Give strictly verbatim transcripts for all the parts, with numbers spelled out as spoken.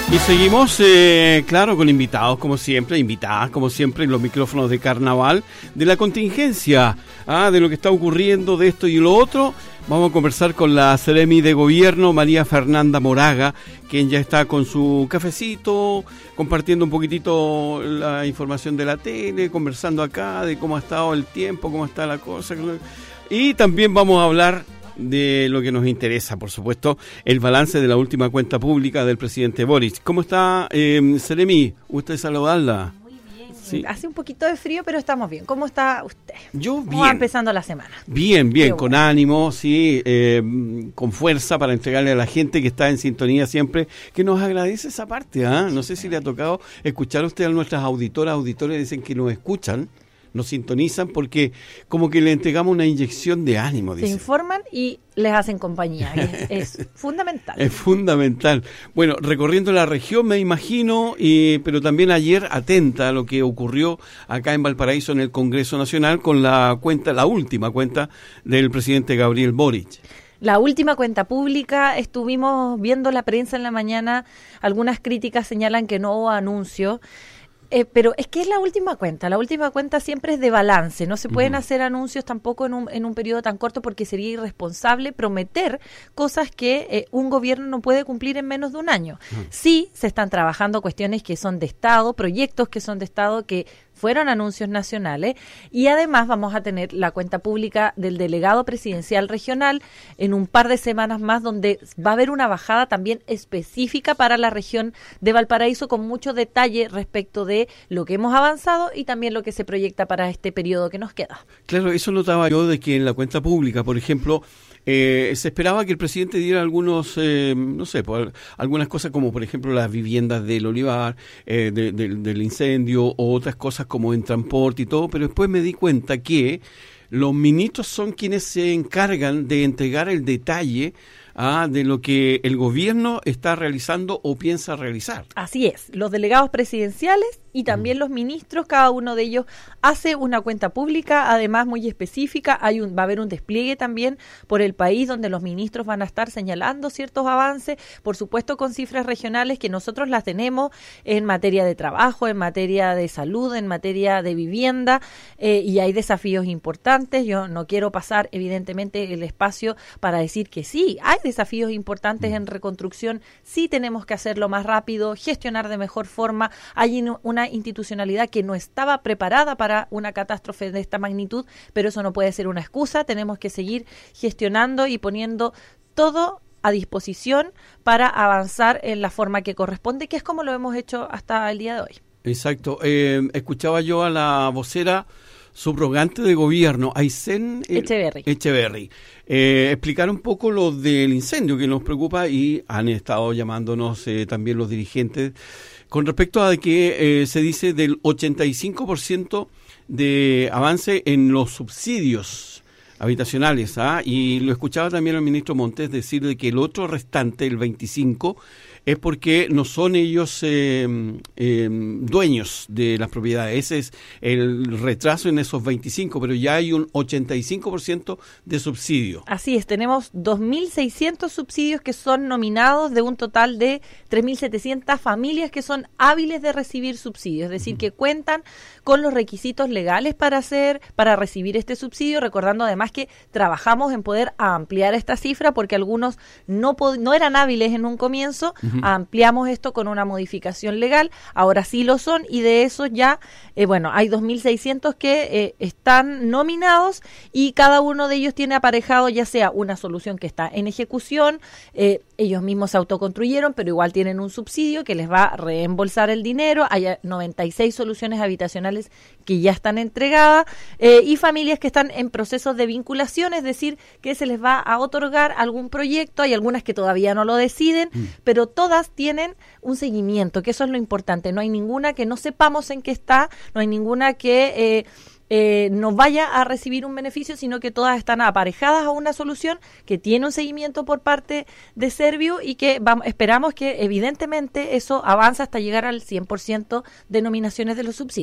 Y seguimos, eh, claro, con invitados, como siempre, invitadas, como siempre, en los micrófonos de Carnaval, de la contingencia, ah, de lo que está ocurriendo, de esto y lo otro. Vamos a conversar con la Seremi de Gobierno, María Fernanda Moraga, quien ya está con su cafecito, compartiendo un poquitito la información de la tele, conversando acá de cómo ha estado el tiempo, cómo está la cosa. Y también vamos a hablar de lo que nos interesa, por supuesto, el balance de la última cuenta pública del presidente Boric. ¿Cómo está, eh, Seremi? ¿Usted saludarla? Muy bien. Sí. Hace un poquito de frío, pero estamos bien. ¿Cómo está usted? Yo bien. ¿Cómo va empezando la semana? Bien, bien, Qué con bueno. ánimo, sí, eh, con fuerza para entregarle a la gente que está en sintonía siempre, que nos agradece esa parte, ¿ah? No sé si le ha tocado escuchar a usted a nuestras auditoras, auditores, dicen que nos escuchan, nos sintonizan porque como que le entregamos una inyección de ánimo, Se dicen. informan y les hacen compañía. y Es, es fundamental. Es fundamental. Bueno, recorriendo la región me imagino, y, pero también ayer atenta a lo que ocurrió acá en Valparaíso en el Congreso Nacional con la cuenta, la última cuenta del presidente Gabriel Boric. La última cuenta pública, estuvimos viendo la prensa en la mañana, algunas críticas señalan que no hubo anuncio. Eh, pero es que es la última cuenta, la última cuenta siempre es de balance, no se pueden uh-huh. hacer anuncios tampoco en un, en un periodo tan corto porque sería irresponsable prometer cosas que eh, un gobierno no puede cumplir en menos de un año. Uh-huh. Sí, se están trabajando cuestiones que son de Estado, proyectos que son de Estado que fueron anuncios nacionales y además vamos a tener la cuenta pública del delegado presidencial regional en un par de semanas más donde va a haber una bajada también específica para la región de Valparaíso con mucho detalle respecto de lo que hemos avanzado y también lo que se proyecta para este periodo que nos queda. Claro, eso notaba yo de que en la cuenta pública, por ejemplo, Eh, se esperaba que el presidente diera algunos, eh, no sé, por, algunas cosas como por ejemplo las viviendas del Olivar, eh, de, de, del incendio o otras cosas como en transporte y todo, pero después me di cuenta que los ministros son quienes se encargan de entregar el detalle ah, de lo que el gobierno está realizando o piensa realizar. Así es, los delegados presidenciales y también los ministros, cada uno de ellos hace una cuenta pública, además muy específica, hay un, va a haber un despliegue también por el país donde los ministros van a estar señalando ciertos avances, por supuesto con cifras regionales que nosotros las tenemos en materia de trabajo, en materia de salud, en materia de vivienda, eh, y hay desafíos importantes. Yo no quiero pasar evidentemente el espacio para decir que sí, hay desafíos importantes en reconstrucción, sí tenemos que hacerlo más rápido, gestionar de mejor forma, hay una institucionalidad que no estaba preparada para una catástrofe de esta magnitud, pero eso no puede ser una excusa, tenemos que seguir gestionando y poniendo todo a disposición para avanzar en la forma que corresponde, que es como lo hemos hecho hasta el día de hoy. Exacto, eh, escuchaba yo a la vocera subrogante de gobierno, Aysén eh, Echeverry, Echeverry eh, explicar un poco lo del incendio que nos preocupa y han estado llamándonos eh, también los dirigentes con respecto a que eh, se dice del ochenta y cinco por ciento de avance en los subsidios habitacionales, ¿ah? Y lo escuchaba también el ministro Montes decir de que el otro restante, el veinticinco por ciento, es porque no son ellos eh, eh, dueños de las propiedades. Ese es el retraso en esos veinticinco, pero ya hay un ochenta y cinco por ciento de subsidio. Así es, tenemos dos mil seiscientos subsidios que son nominados de un total de tres mil setecientas familias que son hábiles de recibir subsidios, es decir, uh-huh. que cuentan con los requisitos legales para hacer, para recibir este subsidio, recordando además que trabajamos en poder ampliar esta cifra porque algunos no, pod- no eran hábiles en un comienzo. Uh-huh. Ampliamos esto con una modificación legal, ahora sí lo son y de esos ya, eh, bueno, hay dos mil seiscientos que eh, están nominados y cada uno de ellos tiene aparejado ya sea una solución que está en ejecución, eh, ellos mismos se autoconstruyeron, pero igual tienen un subsidio que les va a reembolsar el dinero, hay noventa y seis soluciones habitacionales que ya están entregadas eh, y familias que están en procesos de vinculación, es decir, que se les va a otorgar algún proyecto, hay algunas que todavía no lo deciden, mm. pero todas tienen un seguimiento, que eso es lo importante, no hay ninguna que no sepamos en qué está, no hay ninguna que eh, eh, no vaya a recibir un beneficio, sino que todas están aparejadas a una solución que tiene un seguimiento por parte de Servio y que vamos, esperamos que evidentemente eso avance hasta llegar al cien por ciento de nominaciones de los subsidios.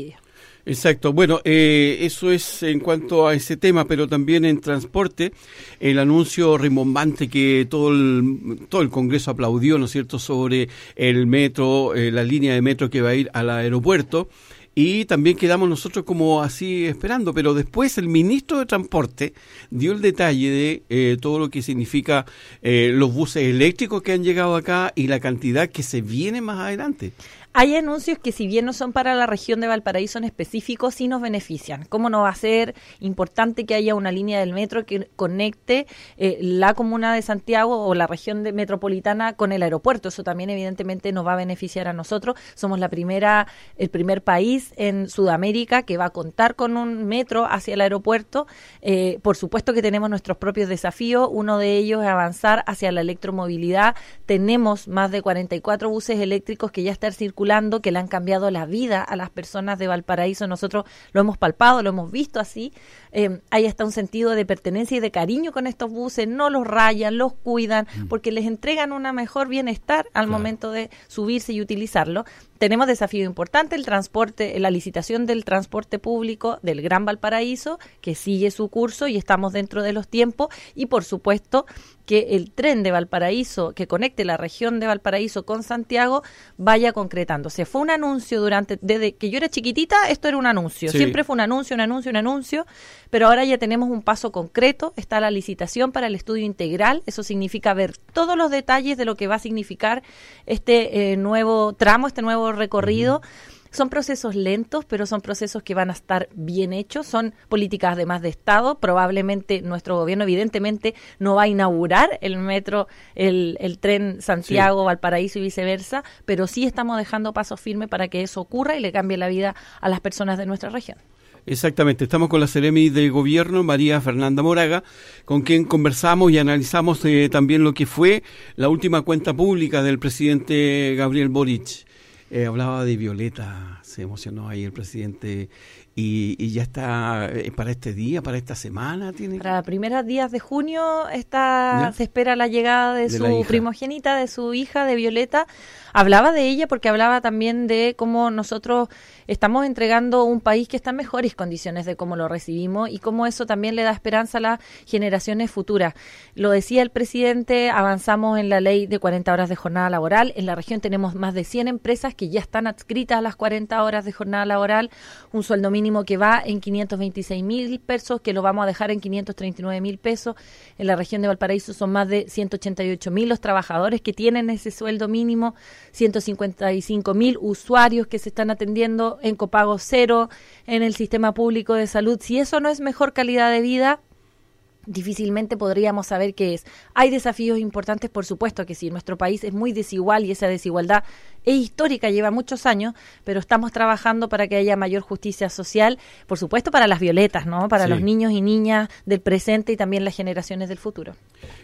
Exacto. Bueno, eh, eso es en cuanto a ese tema, pero también en transporte, el anuncio rimbombante que todo el, todo el Congreso aplaudió, ¿no es cierto?, sobre el metro, eh, la línea de metro que va a ir al aeropuerto. Y también quedamos nosotros como así esperando, pero después el ministro de Transporte dio el detalle de eh, todo lo que significa eh, los buses eléctricos que han llegado acá y la cantidad que se viene más adelante. Hay anuncios que, si bien no son para la región de Valparaíso en específico, sí nos benefician. ¿Cómo no va a ser importante que haya una línea del metro que conecte eh, la comuna de Santiago o la región de metropolitana con el aeropuerto? Eso también evidentemente nos va a beneficiar a nosotros. Somos la primera, el primer país en Sudamérica que va a contar con un metro hacia el aeropuerto. Eh, por supuesto que tenemos nuestros propios desafíos. Uno de ellos es avanzar hacia la electromovilidad. Tenemos más de cuarenta y cuatro buses eléctricos que ya están circulando, que le han cambiado la vida a las personas de Valparaíso. Nosotros lo hemos palpado, lo hemos visto así. Eh, hay hasta un sentido de pertenencia y de cariño con estos buses. No los rayan, los cuidan, porque les entregan un mejor bienestar al claro. momento de subirse y utilizarlo. Tenemos desafío importante, el transporte, la licitación del transporte público del Gran Valparaíso, que sigue su curso y estamos dentro de los tiempos. Y por supuesto que el tren de Valparaíso, que conecte la región de Valparaíso con Santiago, vaya concretándose. Fue un anuncio durante, desde que yo era chiquitita, esto era un anuncio. Sí. Siempre fue un anuncio, un anuncio, un anuncio, pero ahora ya tenemos un paso concreto. Está la licitación para el estudio integral. Eso significa ver todos los detalles de lo que va a significar este eh, nuevo tramo, este nuevo recorrido. Uh-huh. Son procesos lentos, pero son procesos que van a estar bien hechos. Son políticas además de Estado. Probablemente nuestro gobierno, evidentemente, no va a inaugurar el metro, el, el tren Santiago, sí. Valparaíso y viceversa, pero sí estamos dejando pasos firmes para que eso ocurra y le cambie la vida a las personas de nuestra región. Exactamente, estamos con la Seremi de Gobierno, María Fernanda Moraga, con quien conversamos y analizamos eh, también lo que fue la última cuenta pública del presidente Gabriel Boric. Eh, hablaba de Violeta, se emocionó ahí el presidente y, y ya está eh, para este día, para esta semana. ¿Tiene para los primeros días de junio está, se espera la llegada de, de su primogénita, de su hija, de Violeta. Hablaba de ella porque hablaba también de cómo nosotros estamos entregando un país que está en mejores condiciones de cómo lo recibimos y cómo eso también le da esperanza a las generaciones futuras. Lo decía el presidente, avanzamos en la ley de cuarenta horas de jornada laboral. En la región tenemos más de cien empresas que ya están adscritas a las cuarenta horas de jornada laboral, un sueldo mínimo que va en quinientos veintiséis mil pesos, que lo vamos a dejar en quinientos treinta y nueve mil pesos. En la región de Valparaíso son más de ciento ochenta y ocho mil los trabajadores que tienen ese sueldo mínimo, ciento cincuenta y cinco mil usuarios que se están atendiendo en copago cero en el sistema público de salud. Si eso no es mejor calidad de vida, difícilmente podríamos saber qué es. Hay desafíos importantes, por supuesto que sí. Nuestro país es muy desigual y esa desigualdad es histórica, lleva muchos años, pero estamos trabajando para que haya mayor justicia social, por supuesto para las violetas, ¿no? Para sí. los niños y niñas del presente y también las generaciones del futuro.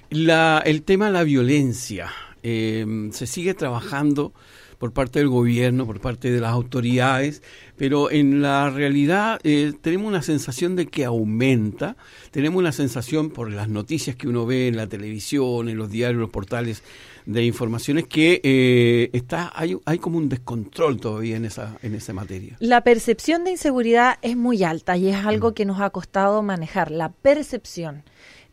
La, el tema de la violencia, eh, se sigue trabajando por parte del gobierno, por parte de las autoridades, pero en la realidad eh, tenemos una sensación de que aumenta, tenemos una sensación por las noticias que uno ve en la televisión, en los diarios, los portales de informaciones, que eh, está hay, hay como un descontrol todavía en esa, en esa materia. La percepción de inseguridad es muy alta y es algo que nos ha costado manejar, la percepción.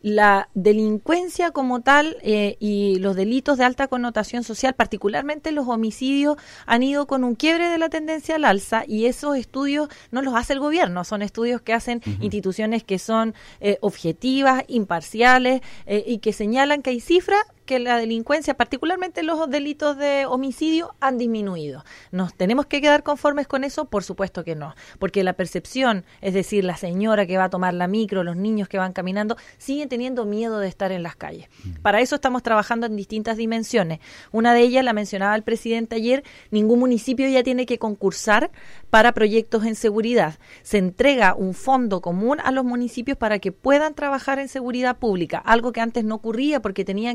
La delincuencia como tal eh, y los delitos de alta connotación social, particularmente los homicidios, han ido con un quiebre de la tendencia al alza y esos estudios no los hace el gobierno, son estudios que hacen uh-huh. instituciones que son eh, objetivas, imparciales eh, y que señalan que hay cifras que la delincuencia, particularmente los delitos de homicidio, han disminuido. ¿Nos tenemos que quedar conformes con eso? Por supuesto que no, porque la percepción, es decir, la señora que va a tomar la micro, los niños que van caminando, siguen teniendo miedo de estar en las calles. Para eso estamos trabajando en distintas dimensiones. Una de ellas, la mencionaba el presidente ayer, ningún municipio ya tiene que concursar para proyectos en seguridad. Se entrega un fondo común a los municipios para que puedan trabajar en seguridad pública, algo que antes no ocurría porque tenían que concursar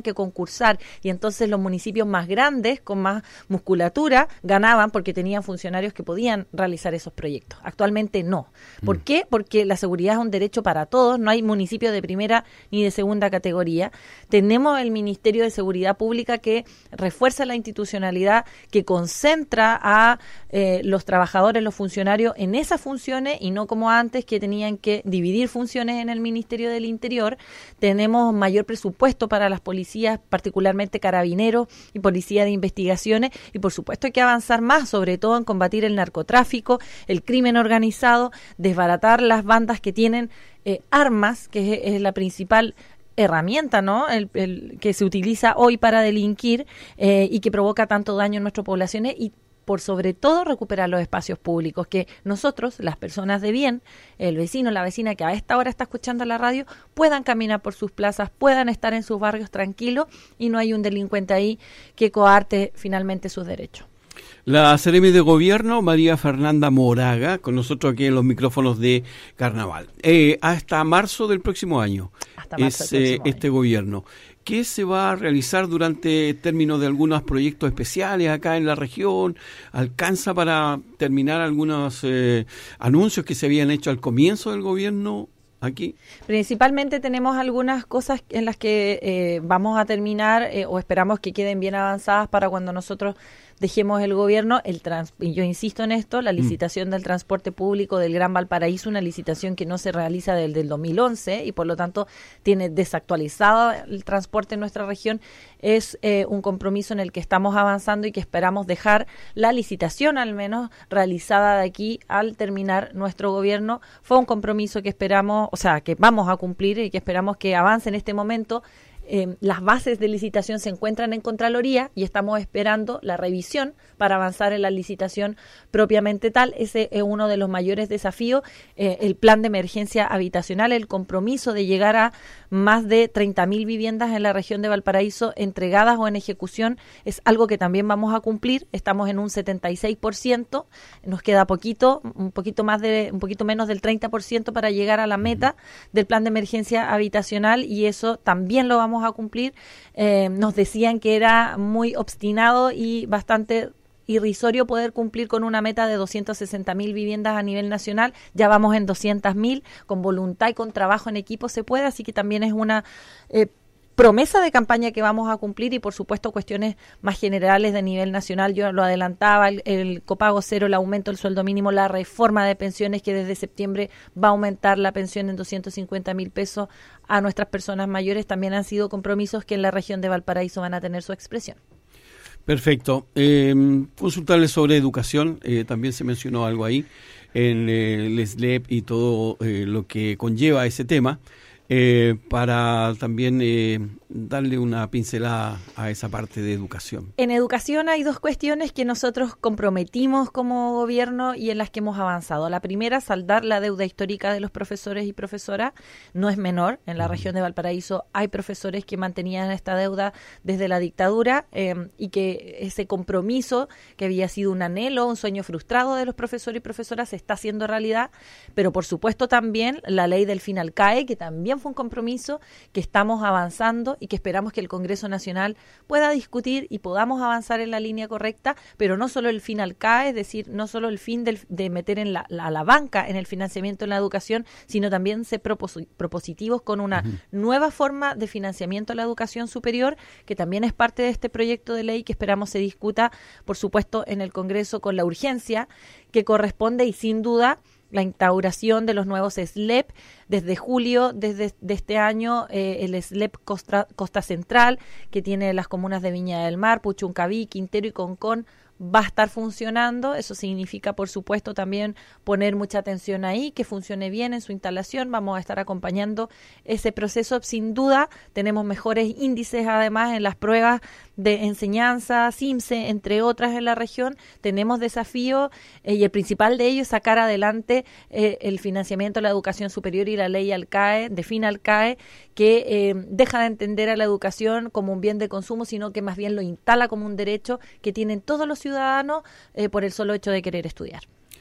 concursar, y entonces los municipios más grandes, con más musculatura, ganaban porque tenían funcionarios que podían realizar esos proyectos. Actualmente no. ¿Por mm. qué? Porque la seguridad es un derecho para todos, no hay municipio de primera ni de segunda categoría. Tenemos el Ministerio de Seguridad Pública que refuerza la institucionalidad, que concentra a eh, los trabajadores, los funcionarios en esas funciones y no como antes que tenían que dividir funciones en el Ministerio del Interior. Tenemos mayor presupuesto para las policías, particularmente carabineros y policía de investigaciones, y por supuesto hay que avanzar más, sobre todo en combatir el narcotráfico, el crimen organizado, desbaratar las bandas que tienen eh, armas, que es, es la principal herramienta, ¿no? El, el que se utiliza hoy para delinquir eh, y que provoca tanto daño en nuestras poblaciones, y por sobre todo recuperar los espacios públicos, que nosotros, las personas de bien, el vecino, la vecina que a esta hora está escuchando la radio, puedan caminar por sus plazas, puedan estar en sus barrios tranquilos y no hay un delincuente ahí que coarte finalmente sus derechos. La Seremi de Gobierno, María Fernanda Moraga, con nosotros aquí en los micrófonos de Carnaval. Eh, hasta marzo del próximo año hasta marzo es del próximo eh, este año. gobierno. ¿Qué se va a realizar durante términos de algunos proyectos especiales acá en la región? ¿Alcanza para terminar algunos eh, anuncios que se habían hecho al comienzo del gobierno aquí? Principalmente tenemos algunas cosas en las que eh, vamos a terminar eh, o esperamos que queden bien avanzadas para cuando nosotros dejemos el gobierno. El trans, y yo insisto en esto, la licitación mm. del transporte público del Gran Valparaíso, una licitación que no se realiza desde el dos mil once y por lo tanto tiene desactualizado el transporte en nuestra región, es eh, un compromiso en el que estamos avanzando y que esperamos dejar la licitación al menos realizada de aquí al terminar nuestro gobierno. Fue un compromiso que esperamos, o sea, que vamos a cumplir y que esperamos que avance en este momento. Eh, las bases de licitación se encuentran en Contraloría y estamos esperando la revisión para avanzar en la licitación propiamente tal. Ese es uno de los mayores desafíos, eh, el plan de emergencia habitacional, el compromiso de llegar a más de treinta mil viviendas en la región de Valparaíso entregadas o en ejecución, es algo que también vamos a cumplir. Estamos en un setenta y seis por ciento, nos queda poquito, un poquito más de, un poquito menos del treinta por ciento para llegar a la meta del plan de emergencia habitacional, y eso también lo vamos a cumplir. Eh, nos decían que era muy obstinado y bastante irrisorio poder cumplir con una meta de doscientas sesenta mil viviendas a nivel nacional. Ya vamos en doscientas mil, con voluntad y con trabajo en equipo se puede, así que también es una eh, promesa de campaña que vamos a cumplir, y por supuesto cuestiones más generales de nivel nacional. Yo lo adelantaba, el, el copago cero, el aumento del sueldo mínimo, la reforma de pensiones que desde septiembre va a aumentar la pensión en doscientos cincuenta mil pesos a nuestras personas mayores, también han sido compromisos que en la región de Valparaíso van a tener su expresión. Perfecto. Eh, consultarles sobre educación, eh, también se mencionó algo ahí en eh, el S L E P y todo eh, lo que conlleva ese tema. Eh, para también eh, darle una pincelada a esa parte de educación. En educación hay dos cuestiones que nosotros comprometimos como gobierno y en las que hemos avanzado. La primera, saldar la deuda histórica de los profesores y profesoras. No es menor. En la uh-huh. región de Valparaíso hay profesores que mantenían esta deuda desde la dictadura eh, y que ese compromiso, que había sido un anhelo, un sueño frustrado de los profesores y profesoras, se está haciendo realidad. Pero por supuesto también la ley del FINALCAE, que también fue un compromiso que estamos avanzando y que esperamos que el Congreso Nacional pueda discutir y podamos avanzar en la línea correcta, pero no solo el FINALCAE, es decir, no solo el fin del, de meter en la, la, la banca en el financiamiento en la educación, sino también ser propos- propositivos con una uh-huh. nueva forma de financiamiento a la educación superior, que también es parte de este proyecto de ley que esperamos se discuta, por supuesto, en el Congreso con la urgencia que corresponde, y sin duda la instauración de los nuevos S L E P desde julio desde de este año, eh, el S L E P Costa, Costa Central, que tiene las comunas de Viña del Mar, Puchuncaví, Quintero y Concón, va a estar funcionando. Eso significa, por supuesto, también poner mucha atención ahí, que funcione bien en su instalación. Vamos a estar acompañando ese proceso. Sin duda, tenemos mejores índices, además, en las pruebas de enseñanza, CIMSE, entre otras en la región. Tenemos desafíos eh, y el principal de ellos es sacar adelante eh, el financiamiento de la educación superior y la ley ALCAE, de FINALCAE, que eh, deja de entender a la educación como un bien de consumo, sino que más bien lo instala como un derecho que tienen todos los ciudadanos eh, por el solo hecho de querer estudiar.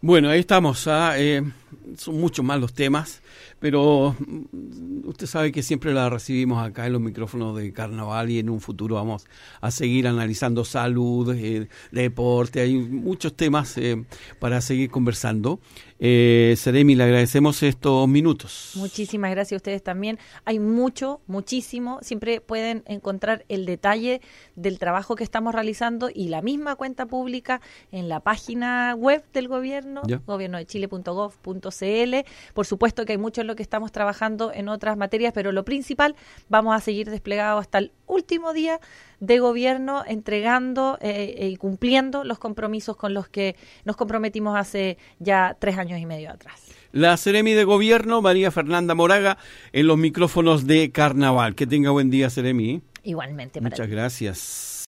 Bueno, ahí estamos. ¿ah? Eh, son muchos más los temas, pero usted sabe que siempre la recibimos acá en los micrófonos de Carnaval y en un futuro vamos a seguir analizando salud, eh, deporte, hay muchos temas eh, para seguir conversando. Eh, Seremi, le agradecemos estos minutos. Muchísimas gracias a ustedes también. Hay mucho, muchísimo. Siempre pueden encontrar el detalle del trabajo que estamos realizando y la misma cuenta pública en la página web del gobierno, ¿Ya? gobierno de chile punto gov punto c l. Por supuesto que hay mucho en lo que estamos trabajando en otras materias, pero lo principal, vamos a seguir desplegados hasta el último día de gobierno, entregando eh, y cumpliendo los compromisos con los que nos comprometimos hace ya tres años y medio atrás. La Seremi de Gobierno, María Fernanda Moraga, en los micrófonos de Carnaval. Que tenga buen día, Seremi. Igualmente para Muchas ti. gracias.